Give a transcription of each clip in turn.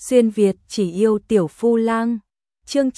Xuyên Việt chỉ yêu tiểu phu lang. Chương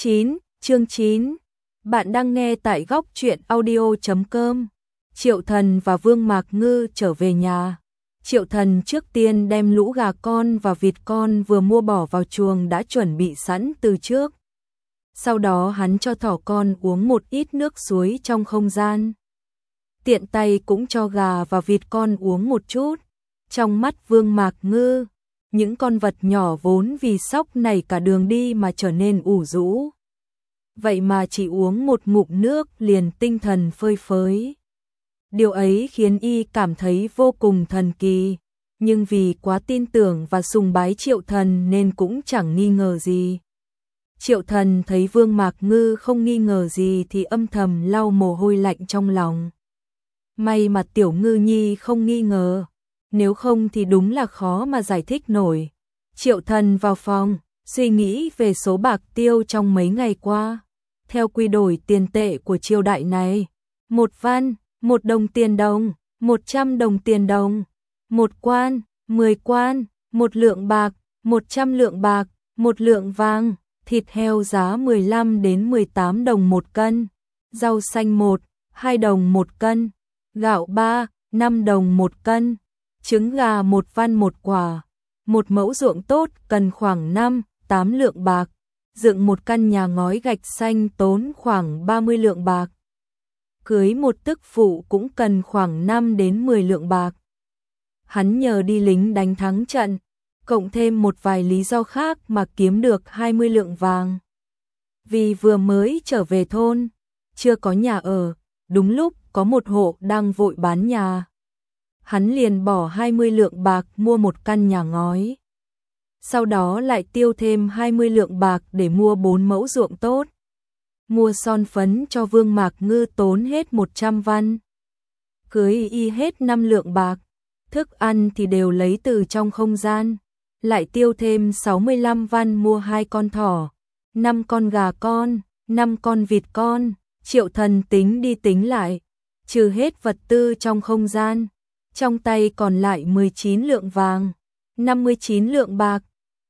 9. Bạn đang nghe tại góc truyện audio.com. Triệu Thần và Vương Mạc Ngư trở về nhà. Triệu Thần trước tiên đem lũ gà con và vịt con vừa mua bỏ vào chuồng đã chuẩn bị sẵn từ trước. Sau đó hắn cho thỏ con uống một ít nước suối trong không gian. Tiện tay cũng cho gà và vịt con uống một chút. Trong mắt Vương Mạc Ngư, những con vật nhỏ vốn vì sóc này cả đường đi mà trở nên ủ rũ. Vậy mà chỉ uống một ngụm nước liền tinh thần phơi phới. Điều ấy khiến y cảm thấy vô cùng thần kỳ, nhưng vì quá tin tưởng và sùng bái Triệu Thần nên cũng chẳng nghi ngờ gì. Triệu Thần thấy Vương Mạc Ngư không nghi ngờ gì thì âm thầm lau mồ hôi lạnh trong lòng. May mà Tiểu Ngư Nhi không nghi ngờ, nếu không thì đúng là khó mà giải thích nổi. Triệu Thần vào phòng, suy nghĩ về số bạc tiêu trong mấy ngày qua. Theo quy đổi tiền tệ của triều đại này, 1 văn, 1 đồng tiền đồng, 100 đồng tiền đồng, 1 quan, 10 quan, 1 lượng bạc, 100 lượng bạc, 1 lượng vàng, thịt heo giá 15 đến 18 đồng 1 cân, rau xanh 1, 2 đồng 1 cân, gạo 3, 5 đồng 1 cân, trứng gà 1 văn 1 quả. Một mẫu ruộng tốt cần khoảng 5, 8 lượng bạc, dựng một căn nhà ngói gạch xanh tốn khoảng 30 lượng bạc. Cưới một tức phụ cũng cần khoảng 5 đến 10 lượng bạc. Hắn nhờ đi lính đánh thắng trận, cộng thêm một vài lý do khác mà kiếm được 20 lượng vàng. Vì vừa mới trở về thôn, chưa có nhà ở, đúng lúc có một hộ đang vội bán nhà. Hắn liền bỏ 20 lượng bạc mua một căn nhà ngói. Sau đó lại tiêu thêm 20 lượng bạc để mua 4 mẫu ruộng tốt. Mua son phấn cho Vương Mạc Ngư tốn hết 100 văn. Cưới y hết 5 lượng bạc. Thức ăn thì đều lấy từ trong không gian. Lại tiêu thêm 65 văn mua 2 con thỏ, 5 con gà con, 5 con vịt con. Triệu Thần tính đi tính lại, trừ hết vật tư trong không gian, trong tay còn lại 19 lượng vàng, 59 lượng bạc,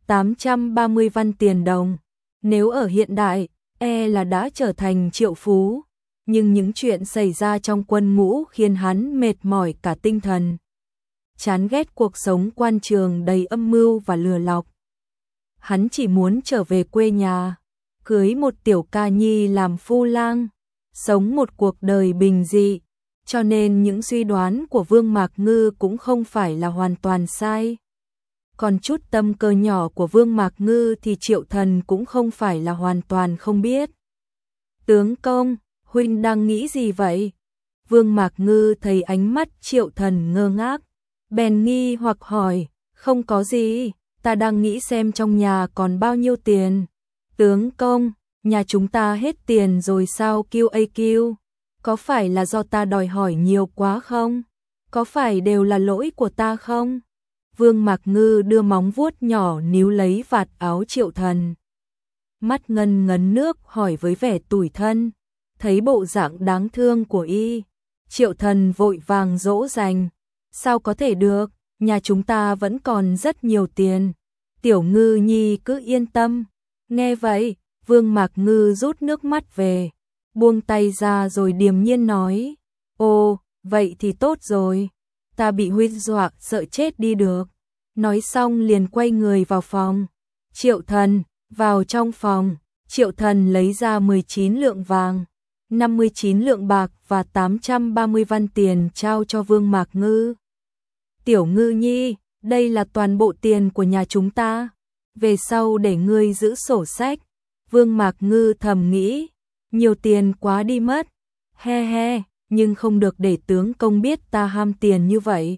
830 văn tiền đồng. Nếu ở hiện đại, là đã trở thành triệu phú. Nhưng những chuyện xảy ra trong quân ngũ khiến hắn mệt mỏi cả tinh thần. Chán ghét cuộc sống quan trường đầy âm mưu và lừa lọc. Hắn chỉ muốn trở về quê nhà, cưới một tiểu ca nhi làm phu lang, sống một cuộc đời bình dị. Cho nên những suy đoán của Vương Mạc Ngư cũng không phải là hoàn toàn sai. Còn chút tâm cơ nhỏ của Vương Mạc Ngư thì Triệu Thần cũng không phải là hoàn toàn không biết. Tướng công, huynh đang nghĩ gì vậy? Vương Mạc Ngư thấy ánh mắt Triệu Thần ngơ ngác, bèn nghi hoặc hỏi, không có gì, ta đang nghĩ xem trong nhà còn bao nhiêu tiền. Tướng công, nhà chúng ta hết tiền rồi sao QAQ? Có phải là do ta đòi hỏi nhiều quá không? Có phải đều là lỗi của ta không? Vương Mạc Ngư đưa móng vuốt nhỏ níu lấy vạt áo Triệu Thần. Mắt ngân ngấn nước hỏi với vẻ tủi thân. Thấy bộ dạng đáng thương của y, Triệu Thần vội vàng dỗ dành. Sao có thể được, nhà chúng ta vẫn còn rất nhiều tiền. Tiểu Ngư Nhi cứ yên tâm. Nghe vậy, Vương Mạc Ngư rút nước mắt về, buông tay ra rồi điềm nhiên nói, ồ, vậy thì tốt rồi, ta bị huynh dọa sợ chết đi được. Nói xong liền quay người vào phòng. Triệu Thần, vào trong phòng, Triệu Thần lấy ra 19 lượng vàng, 59 lượng bạc và 830 văn tiền trao cho Vương Mạc Ngư. Tiểu Ngư Nhi, đây là toàn bộ tiền của nhà chúng ta, về sau để ngươi giữ sổ sách. Vương Mạc Ngư thầm nghĩ, nhiều tiền quá đi mất, he, nhưng không được để tướng công biết ta ham tiền như vậy.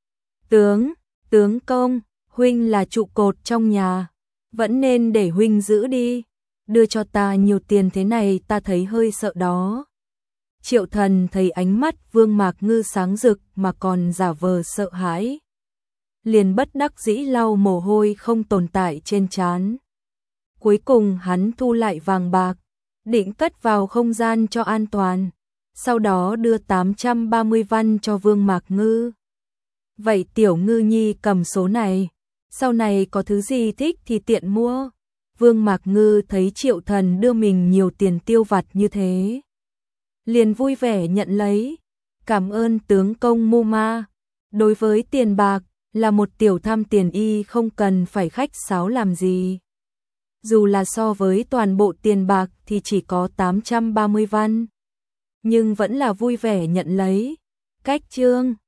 Tướng công, huynh là trụ cột trong nhà, vẫn nên để huynh giữ đi, đưa cho ta nhiều tiền thế này ta thấy hơi sợ đó. Triệu Thần thấy ánh mắt Vương Mạc Ngư sáng rực mà còn giả vờ sợ hãi, liền bất đắc dĩ lau mồ hôi không tồn tại trên trán. Cuối cùng hắn thu lại vàng bạc, định cất vào không gian cho an toàn, sau đó đưa 830 văn cho Vương Mạc Ngư. Vậy Tiểu Ngư Nhi cầm số này, sau này có thứ gì thích thì tiện mua. Vương Mạc Ngư thấy Triệu Thần đưa mình nhiều tiền tiêu vặt như thế, liền vui vẻ nhận lấy. Cảm ơn tướng công Muma. Đối với tiền bạc, là một tiểu tham tiền y không cần phải khách sáo làm gì. Dù là so với toàn bộ tiền bạc thì chỉ có 830 văn, nhưng vẫn là vui vẻ nhận lấy. Cách chương